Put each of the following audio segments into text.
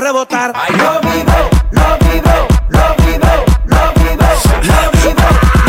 rebotar. Ay, lo vibro, lo vibro, lo vibro, lo vibro, lo vibro,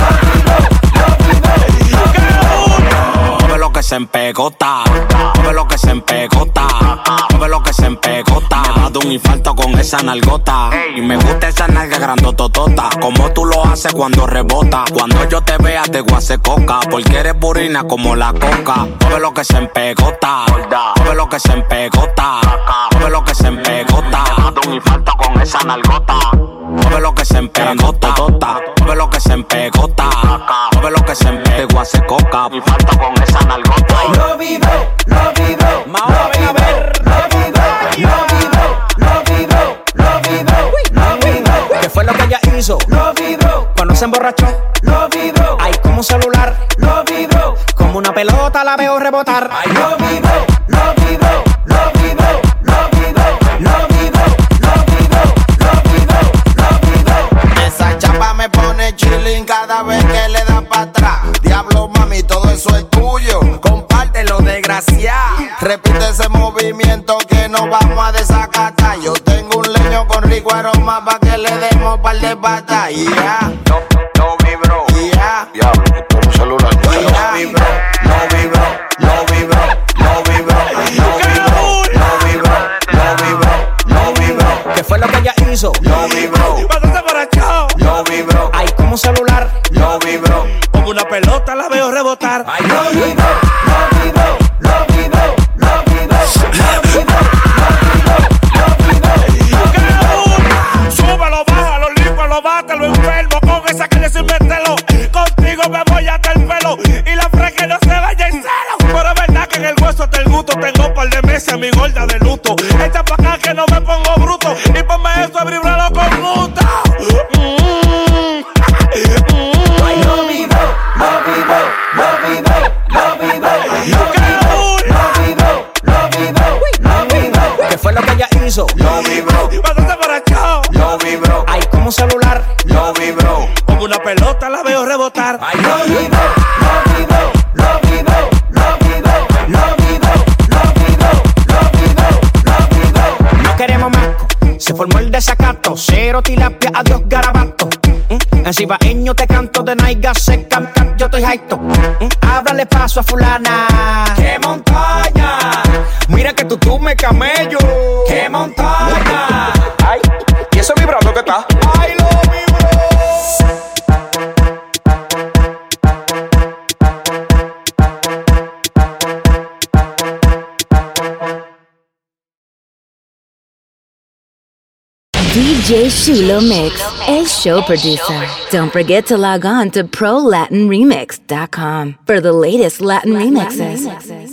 lo vibro, lo vibro. Mueve lo que se empegota, mueve lo que se empegota, mueve lo que se empegota. Me ha dado un infarto con esa nalgota. Y me gusta esa nalga grandototota. Como tú lo haces cuando rebota. Cuando yo te vea te voy a hacer coca, porque eres burina como la coca. Mueve lo que se empegota, mueve lo que se empegota, mueve lo que se empegota. Me ha dado un infarto con esa nalgota. Mueve lo que se empegota, mueve lo que se empegota, mueve lo que se empegota. Te voy a hacer coca, infarto con esa nalgota. Lo vibro, lo vibro, Maura, ven a ver. lo vibro, lo vibro, lo vibro, lo vibro, lo vibro. ¿Qué fue lo que ella hizo? Lo vibro, Cuando se emborrachó. lo vibro, Ay, como un celular. lo vibro, Como una pelota la veo rebotar. ay, lo vibro, lo vibro, lo vibro, lo vibro, lo vibro, lo vibro, lo vibro, lo vibro. Esa chapa me pone chilling cada vez que le da para atrás. Diablo, mami, todo eso es tuyo. Compártelo, desgraciado. Repite ese movimiento que nos vamos a desacatar. Yo tengo un leño con rico aroma pa' que le demos par de patas. Yeah. No vibro. Yeah. Diablo, esto es un celular. No vibro. No vibro. No vibro. No vibro. No vibro. No vibro. No vibro. No vibro. ¿Qué fue lo que ella hizo? No vibro. Cuando se emborrachó, No vibro. Ay, como un celular. No vibro. como una pelota la veo rebotar. Ay, Lo vibro, lo vibro, lo vibro, lo vibro, lo vibro, lo vibro, lo vibro. Súbelo, bájalo, límpialo, bátalo, enfermo. Con esa calle sin meterlo. Contigo me voy hasta el pelo. Y la fresca no se vaya en celo. Pero es verdad que en el hueso del gusto tengo un par de meses a mi gorda de luto. Echa pa' acá que no me pongo bruto. Y ponme eso a vibrarlo con gusto. Lo vibro, lo vibro, lo vibro, lo vibro, lo vibro, lo vibro, lo vibro. ¿Qué fue lo que ella hizo? No vibro. Cuando se emborrachó, No vibro. Ay, como un celular. No vibro. como una pelota la veo rebotar. Ay, Lo vibro, lo vibro, lo vibro, lo vibro, lo vibro, lo vibro, lo vibro, lo vibro. no queremos más. Se formó el desacato. Cero tilapia, adiós garabato. En cibaeño te canto de naiga seca. Yo estoy jaito. Háblale paso a fulana. ¡Qué montaña! Mira que tú me camello. ¡Qué montaña! Ay, ¿y eso vibrando que está? ¡Ay, lo vibro! DJ Shulo Mix, el show producer. Don't forget to log on to ProLatinRemix.com for the latest Latin remixes.